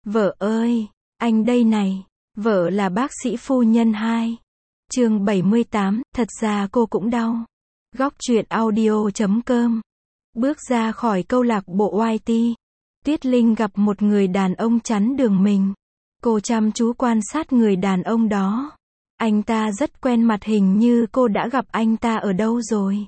Vợ ơi, anh đây này. Vợ là bác sĩ phu nhân 2. Chương 78, thật ra cô cũng đau. Góc truyện audio.com. Bước ra khỏi câu lạc bộ YT, Tuyết Linh gặp một người đàn ông chắn đường mình. Cô chăm chú quan sát người đàn ông đó. Anh ta rất quen mặt, hình như cô đã gặp anh ta ở đâu rồi.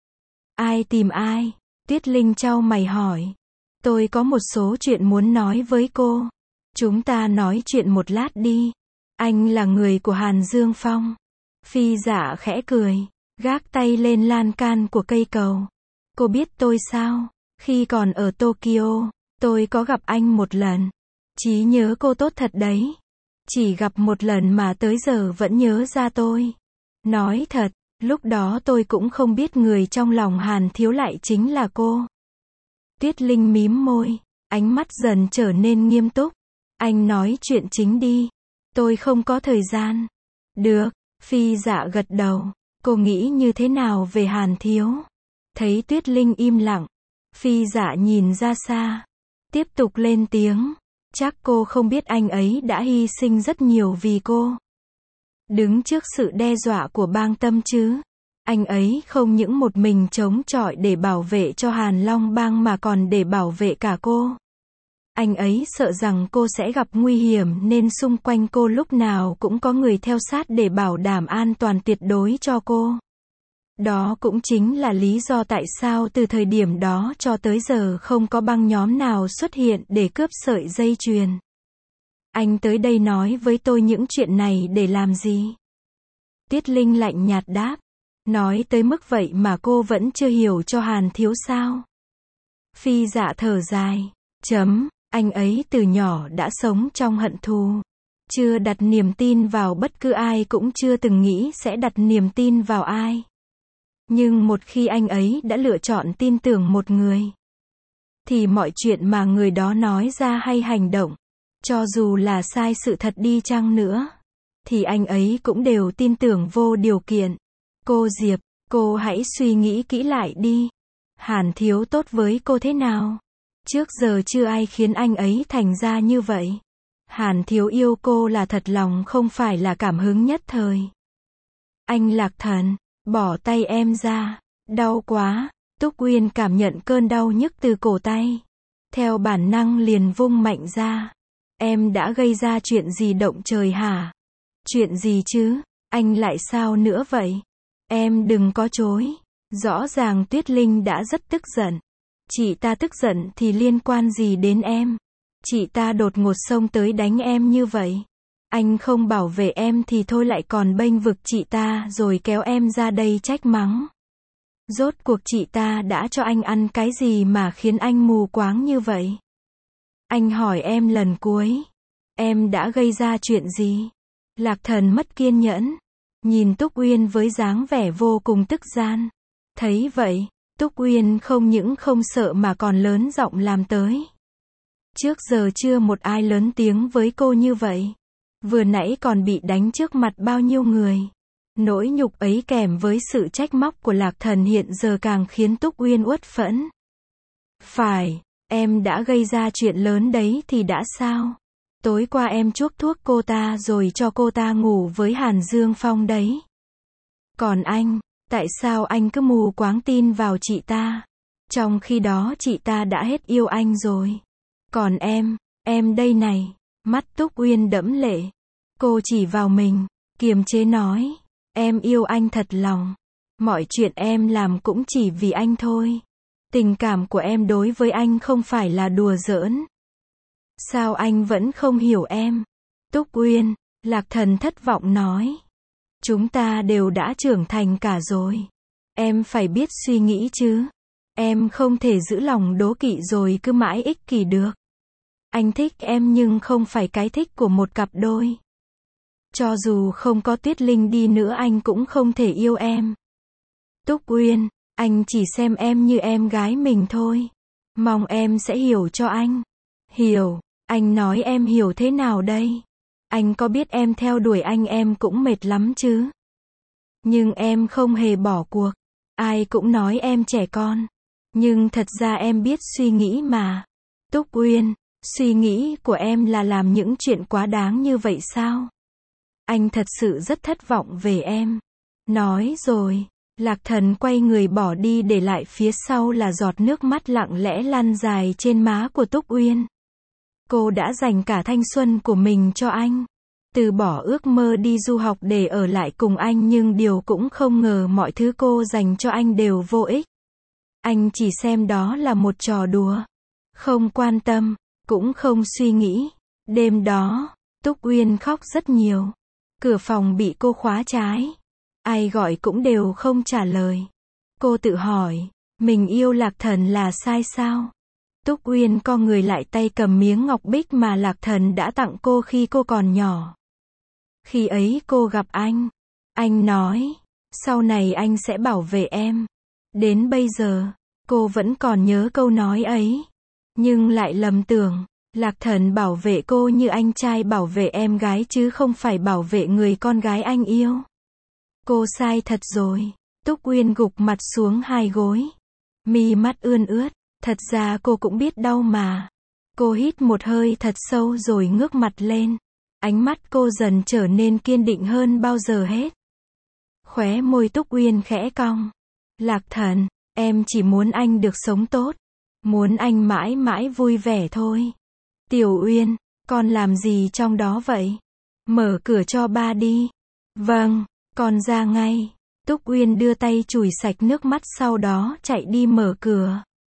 Ai tìm ai? Tuyết Linh chau mày hỏi. Tôi có một số chuyện muốn nói với cô. Chúng ta nói chuyện một lát đi. Anh là người của Hàn Dương Phong. Phi Dạ khẽ cười, gác tay lên lan can của cây cầu. Cô biết tôi sao? Khi còn ở Tokyo, tôi có gặp anh một lần. Trí nhớ cô tốt thật đấy. Chỉ gặp một lần mà tới giờ vẫn nhớ ra tôi. Nói thật, lúc đó tôi cũng không biết người trong lòng Hàn Thiếu lại chính là cô. Tuyết Linh mím môi, ánh mắt dần trở nên nghiêm túc. Anh nói chuyện chính đi. Tôi không có thời gian. Được, Phi Dạ gật đầu. Cô nghĩ như thế nào về Hàn Thiếu? Thấy Tuyết Linh im lặng, Phi Dạ nhìn ra xa, tiếp tục lên tiếng. Chắc cô không biết anh ấy đã hy sinh rất nhiều vì cô. Đứng trước sự đe dọa của bang Tâm chứ. Anh ấy không những một mình chống chọi để bảo vệ cho Hàn Long bang mà còn để bảo vệ cả cô. Anh ấy sợ rằng cô sẽ gặp nguy hiểm nên xung quanh cô lúc nào cũng có người theo sát để bảo đảm an toàn tuyệt đối cho cô. Đó cũng chính là lý do tại sao từ thời điểm đó cho tới giờ không có băng nhóm nào xuất hiện để cướp sợi dây chuyền. Anh tới đây nói với tôi những chuyện này để làm gì? Tuyết Linh lạnh nhạt đáp. Nói tới mức vậy mà cô vẫn chưa hiểu cho Hàn Thiếu sao? Phi Dạ thở dài. Anh ấy từ nhỏ đã sống trong hận thù. Chưa đặt niềm tin vào bất cứ ai, cũng chưa từng nghĩ sẽ đặt niềm tin vào ai. Nhưng một khi anh ấy đã lựa chọn tin tưởng một người, thì mọi chuyện mà người đó nói ra hay hành động, cho dù là sai sự thật đi chăng nữa, thì anh ấy cũng đều tin tưởng vô điều kiện. Cô Diệp, cô hãy suy nghĩ kỹ lại đi. Hàn Thiếu tốt với cô thế nào? Trước giờ chưa ai khiến anh ấy thành ra như vậy. Hàn Thiếu yêu cô là thật lòng, không phải là cảm hứng nhất thời. Anh Lạc Thần, bỏ tay em ra. Đau quá. Túc Uyên cảm nhận cơn đau nhức từ cổ tay. Theo bản năng liền vung mạnh ra. Em đã gây ra chuyện gì động trời hả? Chuyện gì chứ? Anh lại sao nữa vậy? Em đừng có chối. Rõ ràng Tuyết Linh đã rất tức giận. Chị ta tức giận thì liên quan gì đến em? Chị ta đột ngột xông tới đánh em như vậy. Anh không bảo vệ em thì thôi, lại còn bênh vực chị ta rồi kéo em ra đây trách mắng. Rốt cuộc chị ta đã cho anh ăn cái gì mà khiến anh mù quáng như vậy? Anh hỏi em lần cuối, em đã gây ra chuyện gì? Lạc Thần mất kiên nhẫn, nhìn Túc Uyên với dáng vẻ vô cùng tức giận. Thấy vậy, Túc Uyên không những không sợ mà còn lớn giọng làm tới. Trước giờ chưa một ai lớn tiếng với cô như vậy. Vừa nãy còn bị đánh trước mặt bao nhiêu người. Nỗi nhục ấy kèm với sự trách móc của Lạc Thần hiện giờ càng khiến Túc Uyên uất phẫn. Phải, em đã gây ra chuyện lớn đấy thì đã sao? Tối qua em chuốc thuốc cô ta rồi cho cô ta ngủ với Hàn Dương Phong đấy. Còn anh, tại sao anh cứ mù quáng tin vào chị ta? Trong khi đó chị ta đã hết yêu anh rồi. Còn em đây này. Mắt Túc Uyên đẫm lệ. Cô chỉ vào mình, kiềm chế nói. Em yêu anh thật lòng. Mọi chuyện em làm cũng chỉ vì anh thôi. Tình cảm của em đối với anh không phải là đùa giỡn. Sao anh vẫn không hiểu em? Túc Uyên, Lạc Thần thất vọng nói. Chúng ta đều đã trưởng thành cả rồi. Em phải biết suy nghĩ chứ. Em không thể giữ lòng đố kỵ rồi cứ mãi ích kỷ được. Anh thích em nhưng không phải cái thích của một cặp đôi. Cho dù không có Tuyết Linh đi nữa anh cũng không thể yêu em. Túc Uyên, anh chỉ xem em như em gái mình thôi. Mong em sẽ hiểu cho anh. Hiểu, anh nói em hiểu thế nào đây? Anh có biết em theo đuổi anh em cũng mệt lắm chứ? Nhưng em không hề bỏ cuộc. Ai cũng nói em trẻ con. Nhưng thật ra em biết suy nghĩ mà. Túc Uyên, Suy nghĩ của em là làm những chuyện quá đáng như vậy sao? Anh thật sự rất thất vọng về em. Nói rồi, Lạc Thần quay người bỏ đi để lại phía sau là giọt nước mắt lặng lẽ lăn dài trên má của Túc Uyên. Cô đã dành cả thanh xuân của mình cho anh. Từ bỏ ước mơ đi du học để ở lại cùng anh, nhưng điều cũng không ngờ mọi thứ cô dành cho anh đều vô ích. Anh chỉ xem đó là một trò đùa. Không quan tâm, cũng không suy nghĩ. Đêm đó, Túc Uyên khóc rất nhiều. Cửa phòng bị cô khóa trái. Ai gọi cũng đều không trả lời. Cô tự hỏi, mình yêu Lạc Thần là sai sao? Túc Uyên co người lại, tay cầm miếng ngọc bích mà Lạc Thần đã tặng cô khi cô còn nhỏ. Khi ấy cô gặp anh nói, sau này anh sẽ bảo vệ em. Đến bây giờ, cô vẫn còn nhớ câu nói ấy. Nhưng lại lầm tưởng, Lạc Thần bảo vệ cô như anh trai bảo vệ em gái chứ không phải bảo vệ người con gái anh yêu. Cô sai thật rồi. Túc Uyên gục mặt xuống hai gối. Mi mắt ươn ướt. Thật ra cô cũng biết đau mà. Cô hít một hơi thật sâu rồi ngước mặt lên. Ánh mắt cô dần trở nên kiên định hơn bao giờ hết. Khóe môi Túc Uyên khẽ cong. Lạc Thần, em chỉ muốn anh được sống tốt. Muốn anh mãi mãi vui vẻ thôi. Tiểu Uyên, con làm gì trong đó vậy? Mở cửa cho ba đi. Vâng, con ra ngay. Túc Uyên đưa tay chùi sạch nước mắt, sau đó chạy đi mở cửa.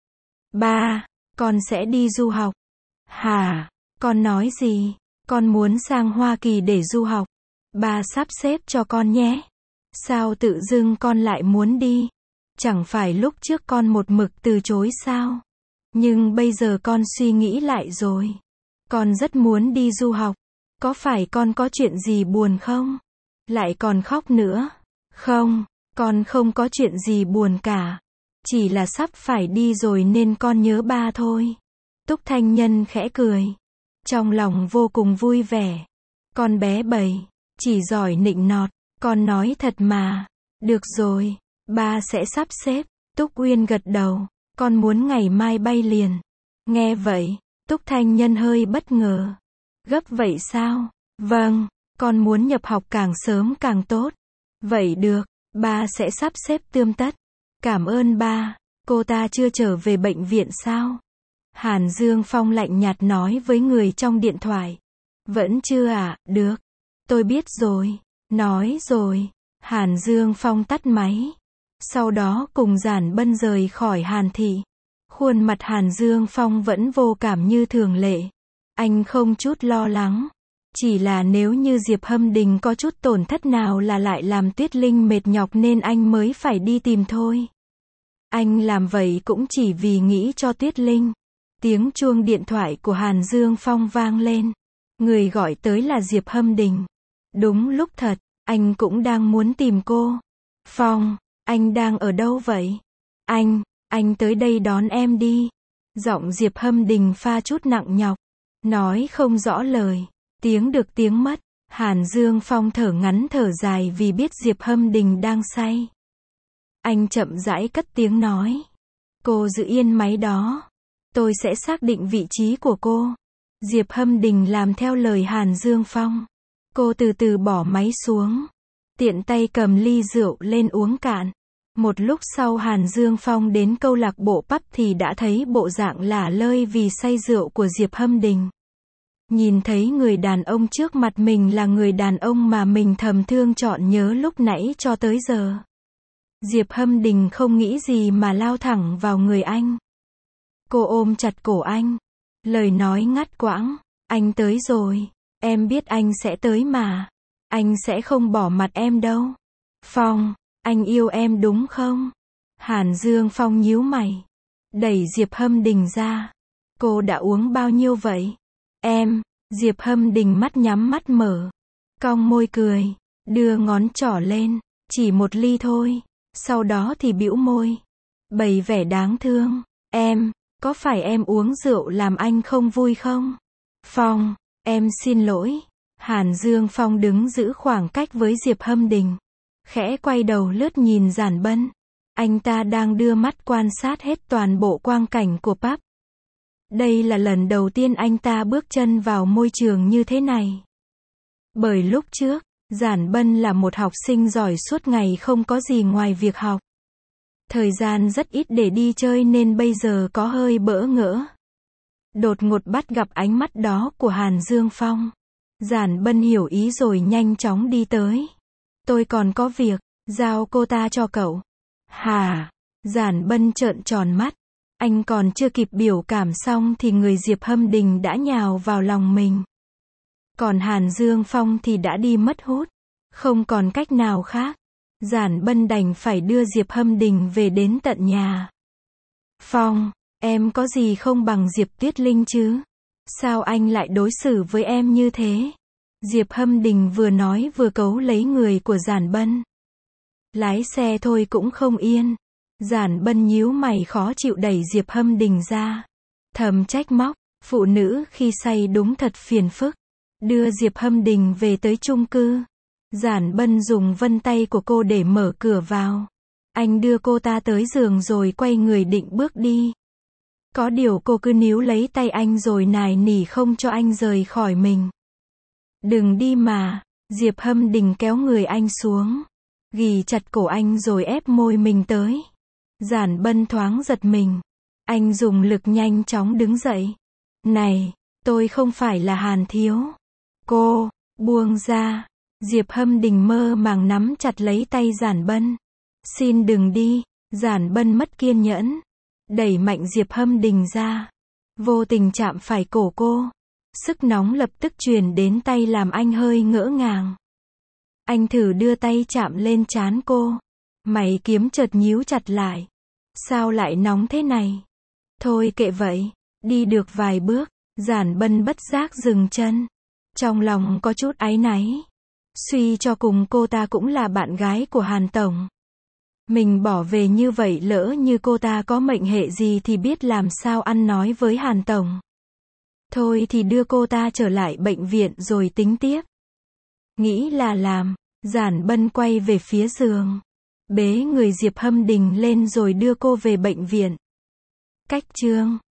Ba, con sẽ đi du học. Hả? Con nói gì? Con muốn sang Hoa Kỳ để du học. Ba sắp xếp cho con nhé. Sao tự dưng con lại muốn đi? Chẳng phải lúc trước con một mực từ chối sao? Nhưng bây giờ con suy nghĩ lại rồi. Con rất muốn đi du học. Có phải con có chuyện gì buồn không? Lại còn khóc nữa. Không, con không có chuyện gì buồn cả. Chỉ là sắp phải đi rồi nên con nhớ ba thôi. Túc Thanh Nhân khẽ cười. Trong lòng vô cùng vui vẻ. Con bé bầy, chỉ giỏi nịnh nọt. Con nói thật mà. Được rồi, ba sẽ sắp xếp. Túc Uyên gật đầu. Con muốn ngày mai bay liền. Nghe vậy, Túc Thanh Nhân hơi bất ngờ. Gấp vậy sao? Vâng, con muốn nhập học càng sớm càng tốt. Vậy được, ba sẽ sắp xếp tươm tất. Cảm ơn ba. Cô ta chưa trở về bệnh viện sao? Hàn Dương Phong lạnh nhạt nói với người trong điện thoại. Vẫn chưa à? Được. Tôi biết rồi. Nói rồi. Hàn Dương Phong tắt máy. Sau đó cùng Giản Bân rời khỏi Hàn thị. Khuôn mặt Hàn Dương Phong vẫn vô cảm như thường lệ. Anh không chút lo lắng. Chỉ là nếu như Diệp Hâm Đình có chút tổn thất nào là lại làm Tuyết Linh mệt nhọc nên anh mới phải đi tìm thôi. Anh làm vậy cũng chỉ vì nghĩ cho Tuyết Linh. Tiếng chuông điện thoại của Hàn Dương Phong vang lên. Người gọi tới là Diệp Hâm Đình. Đúng lúc thật, anh cũng đang muốn tìm cô. Phong, anh đang ở đâu vậy? Anh tới đây đón em đi. Giọng Diệp Hâm Đình pha chút nặng nhọc. Nói không rõ lời. Tiếng được tiếng mất. Hàn Dương Phong thở ngắn thở dài vì biết Diệp Hâm Đình đang say. Anh chậm rãi cất tiếng nói. Cô giữ yên máy đó. Tôi sẽ xác định vị trí của cô. Diệp Hâm Đình làm theo lời Hàn Dương Phong. Cô từ từ bỏ máy xuống. Tiện tay cầm ly rượu lên uống cạn. Một lúc sau Hàn Dương Phong đến câu lạc bộ pub thì đã thấy bộ dạng lả lơi vì say rượu của Diệp Hâm Đình. Nhìn thấy người đàn ông trước mặt mình là người đàn ông mà mình thầm thương chọn nhớ lúc nãy cho tới giờ. Diệp Hâm Đình không nghĩ gì mà lao thẳng vào người anh. Cô ôm chặt cổ anh. Lời nói ngắt quãng. Anh tới rồi. Em biết anh sẽ tới mà. Anh sẽ không bỏ mặt em đâu. Phong, anh yêu em đúng không? Hàn Dương Phong nhíu mày. Đẩy Diệp Hâm Đình ra. Cô đã uống bao nhiêu vậy? Em, Diệp Hâm Đình mắt nhắm mắt mở. Cong môi cười. Đưa ngón trỏ lên. Chỉ một ly thôi. Sau đó thì bĩu môi. Bày vẻ đáng thương. Em, có phải em uống rượu làm anh không vui không? Phong, em xin lỗi. Hàn Dương Phong đứng giữ khoảng cách với Diệp Hâm Đình. Khẽ quay đầu lướt nhìn Giản Bân. Anh ta đang đưa mắt quan sát hết toàn bộ quang cảnh của pub. Đây là lần đầu tiên anh ta bước chân vào môi trường như thế này. Bởi lúc trước, Giản Bân là một học sinh giỏi suốt ngày không có gì ngoài việc học. Thời gian rất ít để đi chơi nên bây giờ có hơi bỡ ngỡ. Đột ngột bắt gặp ánh mắt đó của Hàn Dương Phong. Giản Bân hiểu ý rồi nhanh chóng đi tới. Tôi còn có việc, giao cô ta cho cậu. Hả? Giản Bân trợn tròn mắt. Anh còn chưa kịp biểu cảm xong thì người Diệp Hâm Đình đã nhào vào lòng mình. Còn Hàn Dương Phong thì đã đi mất hút. Không còn cách nào khác. Giản Bân đành phải đưa Diệp Hâm Đình về đến tận nhà. Phong, em có gì không bằng Diệp Tuyết Linh chứ? Sao anh lại đối xử với em như thế? Diệp Hâm Đình vừa nói vừa cấu lấy người của Giản Bân. Lái xe thôi cũng không yên. Giản Bân nhíu mày khó chịu đẩy Diệp Hâm Đình ra. Thầm trách móc, phụ nữ khi say đúng thật phiền phức. Đưa Diệp Hâm Đình về tới chung cư. Giản Bân dùng vân tay của cô để mở cửa vào. Anh đưa cô ta tới giường rồi quay người định bước đi. Có điều cô cứ níu lấy tay anh rồi nài nỉ không cho anh rời khỏi mình. Đừng đi mà. Diệp Hâm Đình kéo người anh xuống. Ghì chặt cổ anh rồi ép môi mình tới. Giản Bân thoáng giật mình. Anh dùng lực nhanh chóng đứng dậy. Này, tôi không phải là Hàn Thiếu. Cô, buông ra. Diệp Hâm Đình mơ màng nắm chặt lấy tay Giản Bân. Xin đừng đi. Giản Bân mất kiên nhẫn. Đẩy mạnh Diệp Hâm Đình ra. Vô tình chạm phải cổ cô. Sức nóng lập tức truyền đến tay làm anh hơi ngỡ ngàng. Anh thử đưa tay chạm lên trán cô. Mày kiếm chợt nhíu chặt lại. Sao lại nóng thế này? Thôi kệ vậy. Đi được vài bước, Giản Bân bất giác dừng chân. Trong lòng có chút áy náy. Suy cho cùng cô ta cũng là bạn gái của Hàn Tổng. Mình bỏ về như vậy lỡ như cô ta có mệnh hệ gì thì biết làm sao ăn nói với Hàn Tổng. Thôi thì đưa cô ta trở lại bệnh viện rồi tính tiếp. Nghĩ là làm, Giản Bân quay về phía giường. Bế người Diệp Hâm Đình lên rồi đưa cô về bệnh viện. Cách chương